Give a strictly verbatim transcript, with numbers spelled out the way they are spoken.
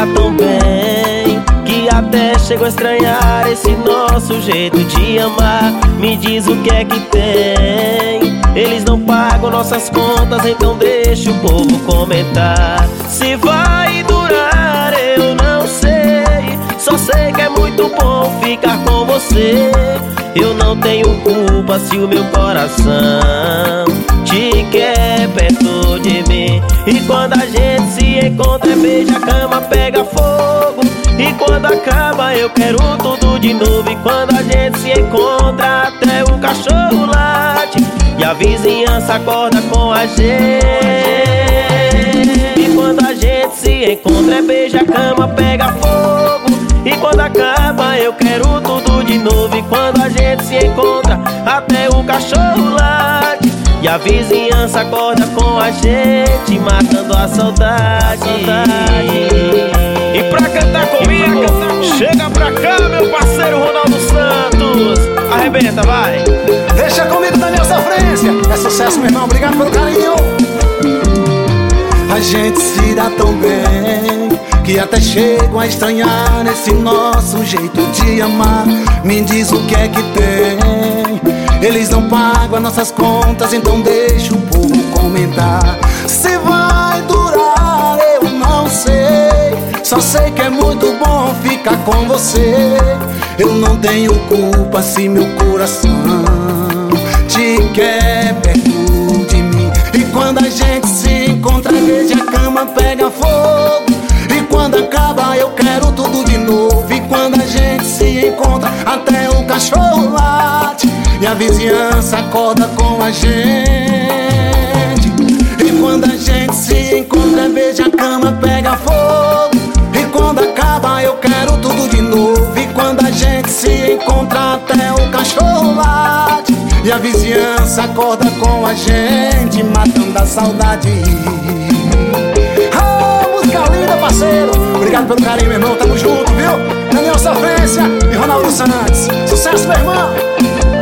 dá tão bem que até chego a estranhar esse nosso jeito de amar. Me diz o que é que tem. Eles não pagam nossas contas, então deixa o povo comentar. Se vai durar eu não sei, só sei que é muito bom ficar com você. Eu não tenho culpa se o meu coração te quer perto de mim. E quando a gente se encontra, beija, a cama pega fogo. E quando acaba eu quero tudo de novo. E quando a gente se encontra, até o cachorro late e a vizinhança acorda com a gente. E quando a gente se encontra, beija, a cama pega fogo. E quando acaba eu quero tudo de novo. E quando a gente se encontra, até o cachorro late e a vizinhança acorda com a gente, matando a saudade. E pra cantar comigo, chega pra cá, meu parceiro Ronaldo Santos. Arrebenta, vai. Deixa comigo, Daniel Sofrência. É sucesso, meu irmão, obrigado pelo carinho. A gente se dá tão bem que até chego a estranhar esse nosso jeito de amar. Me diz o que é que tem. Eles não pagam as nossas contas, então deixa o povo comentar. Se vai durar eu não sei, só sei que é muito bom ficar com você. Eu não tenho culpa se meu coração te quer perto de mim. E quando a gente se encontra, veja, a cama pega fogo. E quando acaba eu quero tudo de novo. E quando a gente se encontra, até o cachorro late e a vizinhança acorda com a gente. E quando a gente se encontra, veja, a cama pega fogo. E quando acaba eu quero tudo de novo. E quando a gente se encontra, até o cachorro late e a vizinhança acorda com a gente, matando a saudade. Oh, música linda, parceiro. Obrigado pelo carinho, meu irmão, tamo junto, viu? Daniel Sofrência e Ronaldo Santos. Sucesso, meu irmão.